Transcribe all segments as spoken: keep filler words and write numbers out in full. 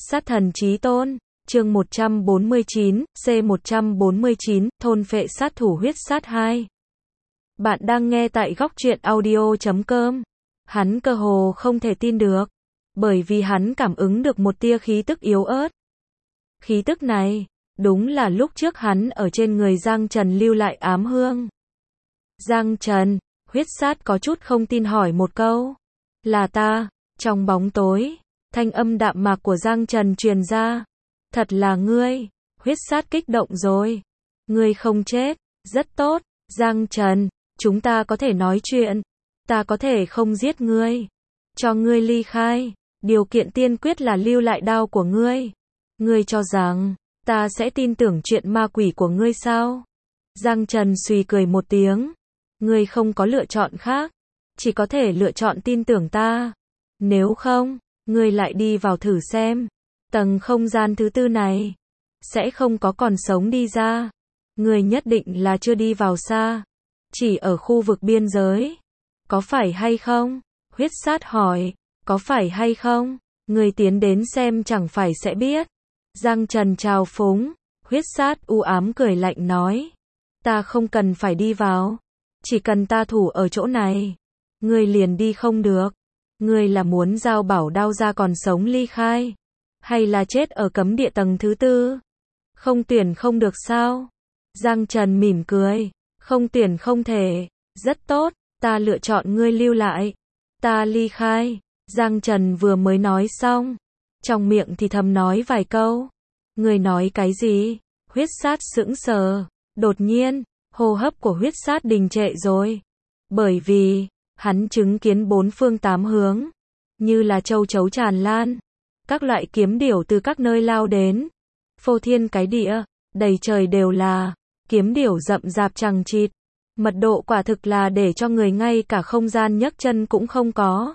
Sát thần chí tôn, chương một trăm bốn mươi chín, C một trăm bốn mươi chín, thôn phệ sát thủ huyết sát hai. Bạn đang nghe tại góc truyện audio chấm com. Hắn cơ hồ không thể tin được, bởi vì hắn cảm ứng được một tia khí tức yếu ớt. Khí tức này, đúng là lúc trước hắn ở trên người Giang Trần lưu lại ám hương. Giang Trần, huyết sát có chút không tin hỏi một câu. Là ta, trong bóng tối, thanh âm đạm mạc của Giang Trần truyền ra. Thật là ngươi, huyết sát kích động rồi. Ngươi không chết, rất tốt, Giang Trần, chúng ta có thể nói chuyện. Ta có thể không giết ngươi, cho ngươi ly khai, điều kiện tiên quyết là lưu lại đao của ngươi. Ngươi cho rằng, ta sẽ tin tưởng chuyện ma quỷ của ngươi sao? Giang Trần suy cười một tiếng. Ngươi không có lựa chọn khác, chỉ có thể lựa chọn tin tưởng ta. Nếu không, ngươi lại đi vào thử xem. Tầng không gian thứ tư này, sẽ không có còn sống đi ra. Ngươi nhất định là chưa đi vào xa, chỉ ở khu vực biên giới. Có phải hay không? Huyết sát hỏi. Có phải hay không? Ngươi tiến đến xem chẳng phải sẽ biết. Giang Trần chào phúng. Huyết sát u ám cười lạnh nói. Ta không cần phải đi vào, chỉ cần ta thủ ở chỗ này, ngươi liền đi không được. Ngươi là muốn giao bảo đao ra còn sống ly khai, hay là chết ở cấm địa tầng thứ tư? Không tuyển không được sao? Giang Trần mỉm cười. Không tuyển không thể. Rất tốt, ta lựa chọn ngươi lưu lại. Ta ly khai. Giang Trần vừa mới nói xong, trong miệng thì thầm nói vài câu. Ngươi nói cái gì? Huyết sát sững sờ. Đột nhiên, hô hấp của huyết sát đình trệ rồi. Bởi vì, hắn chứng kiến bốn phương tám hướng, như là châu chấu tràn lan. Các loại kiếm điểu từ các nơi lao đến. Phô thiên cái địa, đầy trời đều là kiếm điểu rậm rạp chằng chịt. Mật độ quả thực là để cho người ngay cả không gian nhấc chân cũng không có.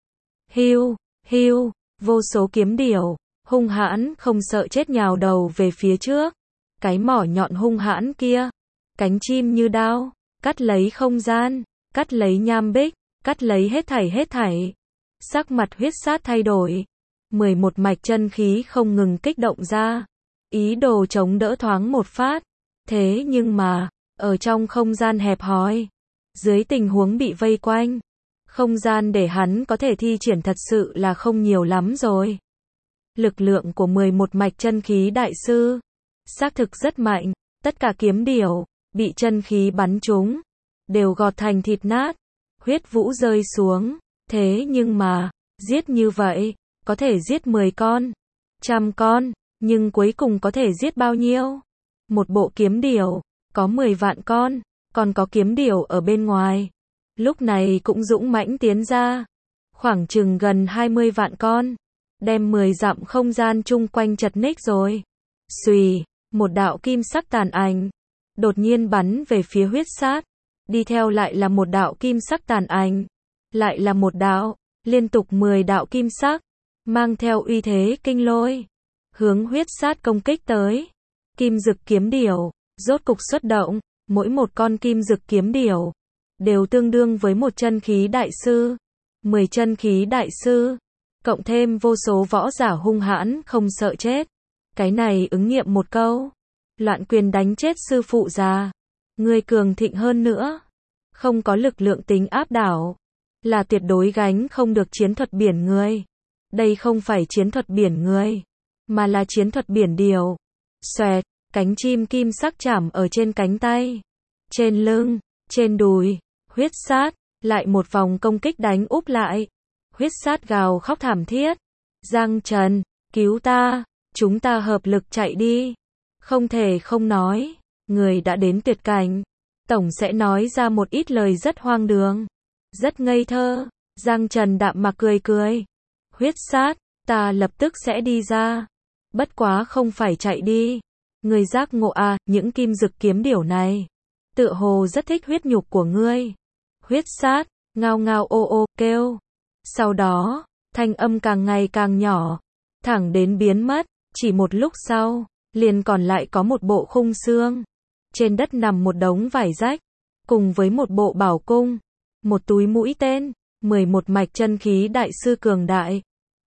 Hiu, hiu, vô số kiếm điểu, hung hãn không sợ chết nhào đầu về phía trước. Cái mỏ nhọn hung hãn kia, cánh chim như đao, cắt lấy không gian, cắt lấy nham bích, cắt lấy hết thảy hết thảy. Sắc mặt huyết sát thay đổi. mười một mạch chân khí không ngừng kích động ra, ý đồ chống đỡ thoáng một phát. Thế nhưng mà, ở trong không gian hẹp hòi, dưới tình huống bị vây quanh, không gian để hắn có thể thi triển thật sự là không nhiều lắm rồi. Lực lượng của mười một mạch chân khí đại sư, xác thực rất mạnh. Tất cả kiếm điểu, bị chân khí bắn trúng, đều gọt thành thịt nát, huyết vũ rơi xuống. Thế nhưng mà, giết như vậy, có thể giết mười con, trăm con, nhưng cuối cùng có thể giết bao nhiêu? Một bộ kiếm điểu, có mười vạn con, còn có kiếm điểu ở bên ngoài. Lúc này cũng dũng mãnh tiến ra, khoảng chừng gần hai mươi vạn con, đem mười dặm không gian chung quanh chật ních rồi. Xùy, một đạo kim sắc tàn ảnh, đột nhiên bắn về phía huyết sát. Đi theo lại là một đạo kim sắc tàn ảnh, lại là một đạo, liên tục mười đạo kim sắc, mang theo uy thế kinh lôi, hướng huyết sát công kích tới. Kim dực kiếm điểu, rốt cục xuất động, mỗi một con kim dực kiếm điểu, đều tương đương với một chân khí đại sư, mười chân khí đại sư, cộng thêm vô số võ giả hung hãn không sợ chết. Cái này ứng nghiệm một câu, loạn quyền đánh chết sư phụ già. Người cường thịnh hơn nữa, không có lực lượng tính áp đảo, là tuyệt đối gánh không được chiến thuật biển người. Đây không phải chiến thuật biển người, mà là chiến thuật biển điểu. Xoẹt, cánh chim kim sắc chạm ở trên cánh tay, trên lưng, trên đùi. Huyết sát, lại một vòng công kích đánh úp lại. Huyết sát gào khóc thảm thiết. Giang Trần, cứu ta, chúng ta hợp lực chạy đi. Không thể không nói, người đã đến tuyệt cảnh, tổng sẽ nói ra một ít lời rất hoang đường, rất ngây thơ. Giang Trần đạm mạc cười cười. Huyết sát, ta lập tức sẽ đi ra. Bất quá không phải chạy đi. Người giác ngộ à, những kim dực kiếm điểu này, tựa hồ rất thích huyết nhục của ngươi. Huyết sát, ngao ngao ô ô, kêu. Sau đó, thanh âm càng ngày càng nhỏ, thẳng đến biến mất. Chỉ một lúc sau, liền còn lại có một bộ khung xương. Trên đất nằm một đống vải rách, cùng với một bộ bảo cung, một túi mũi tên, mười một mạch chân khí đại sư cường đại.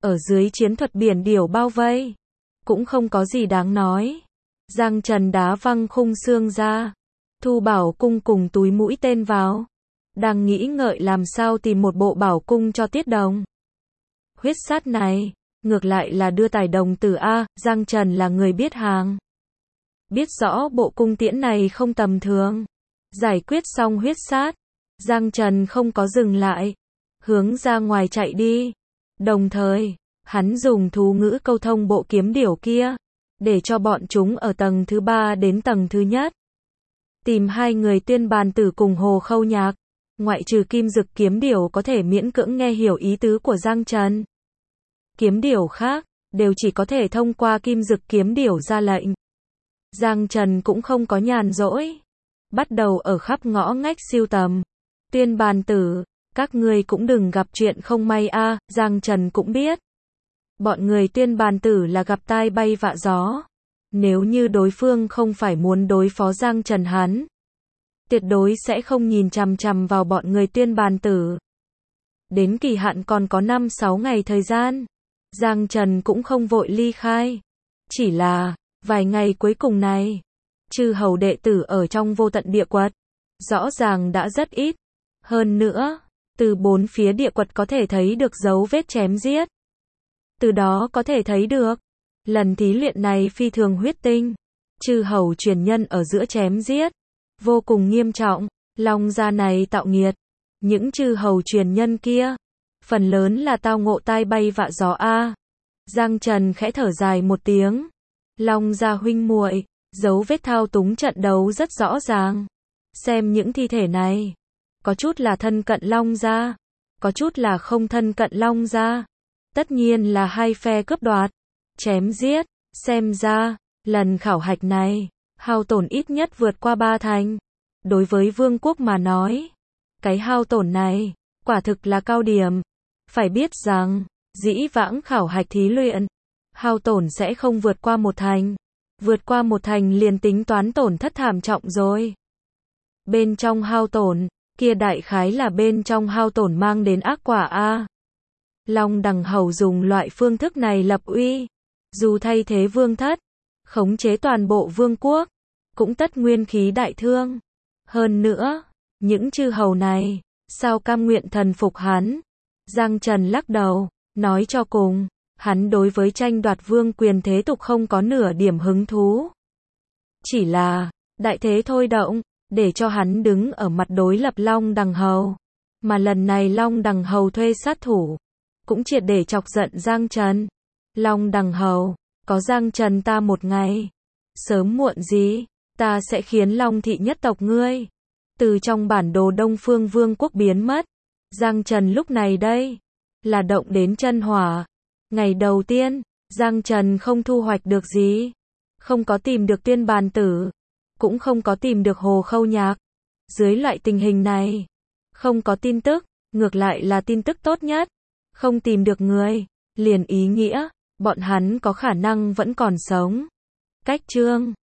ở dưới chiến thuật biển điểu bao vây. Cũng không có gì đáng nói. Giang Trần đá văng khung xương ra. Thu bảo cung cùng túi mũi tên vào. Đang nghĩ ngợi làm sao tìm một bộ bảo cung cho Tiết Đồng. Huyết sát này, ngược lại là đưa tài đồng tử A, Giang Trần là người biết hàng. Biết rõ bộ cung tiễn này không tầm thường. Giải quyết xong huyết sát, Giang Trần không có dừng lại. Hướng ra ngoài chạy đi. Đồng thời, hắn dùng thú ngữ câu thông bộ kiếm điểu kia. Để cho bọn chúng ở tầng thứ ba đến tầng thứ nhất. Tìm hai người Tuyên Bàn Tử cùng Hồ Khâu Nhạc. Ngoại trừ Kim Dực kiếm điểu có thể miễn cưỡng nghe hiểu ý tứ của Giang Trần. Kiếm điểu khác, đều chỉ có thể thông qua Kim Dực kiếm điểu ra lệnh. Giang Trần cũng không có nhàn rỗi. Bắt đầu ở khắp ngõ ngách siêu tầm. Tuyên Bàn Tử, các ngươi cũng đừng gặp chuyện không may a, Giang Trần cũng biết. Bọn người Tuyên Bàn Tử là gặp tai bay vạ gió. Nếu như đối phương không phải muốn đối phó Giang Trần hắn, tuyệt đối sẽ không nhìn chằm chằm vào bọn người Tuyên Bàn Tử. Đến kỳ hạn còn có năm sáu ngày thời gian. Giang Trần cũng không vội ly khai. Chỉ là, vài ngày cuối cùng này, chư hầu đệ tử ở trong vô tận địa quật, rõ ràng đã rất ít. Hơn nữa, từ bốn phía địa quật có thể thấy được dấu vết chém giết. Từ đó có thể thấy được, lần thí luyện này phi thường huyết tinh. Chư hầu truyền nhân ở giữa chém giết, vô cùng nghiêm trọng. Long gia này tạo nghiệt. Những chư hầu truyền nhân kia, phần lớn là tao ngộ tai bay vạ gió a. Giang Trần khẽ thở dài một tiếng. Long gia huynh muội, dấu vết thao túng trận đấu rất rõ ràng. Xem những thi thể này, có chút là thân cận Long gia, có chút là không thân cận Long gia. Tất nhiên là hai phe cướp đoạt, chém giết. Xem ra, lần khảo hạch này, hao tổn ít nhất vượt qua ba thành. Đối với vương quốc mà nói, cái hao tổn này, quả thực là cao điểm. Phải biết rằng, dĩ vãng khảo hạch thí luyện, hao tổn sẽ không vượt qua một thành. Vượt qua một thành liền tính toán tổn thất thảm trọng rồi. Bên trong hao tổn, kia đại khái là bên trong hao tổn mang đến ác quả a. Long Đằng Hầu dùng loại phương thức này lập uy, dù thay thế vương thất, khống chế toàn bộ vương quốc, cũng tất nguyên khí đại thương. Hơn nữa, những chư hầu này, sao cam nguyện thần phục hắn? Giang Trần lắc đầu, nói cho cùng, hắn đối với tranh đoạt vương quyền thế tục không có nửa điểm hứng thú. Chỉ là, đại thế thôi động, để cho hắn đứng ở mặt đối lập Long Đằng Hầu. Mà lần này Long Đằng Hầu thuê sát thủ, cũng triệt để chọc giận Giang Trần. Long Đằng Hầu, có Giang Trần ta một ngày, sớm muộn gì, ta sẽ khiến Long thị nhất tộc ngươi từ trong bản đồ Đông Phương Vương quốc biến mất. Giang Trần lúc này đây, là động đến chân hỏa. Ngày đầu tiên, Giang Trần không thu hoạch được gì. Không có tìm được Tuyên Bàn Tử, cũng không có tìm được Hồ Khâu Nhạc. Dưới loại tình hình này, không có tin tức, ngược lại là tin tức tốt nhất. Không tìm được người, liền ý nghĩa, bọn hắn có khả năng vẫn còn sống. Cách chương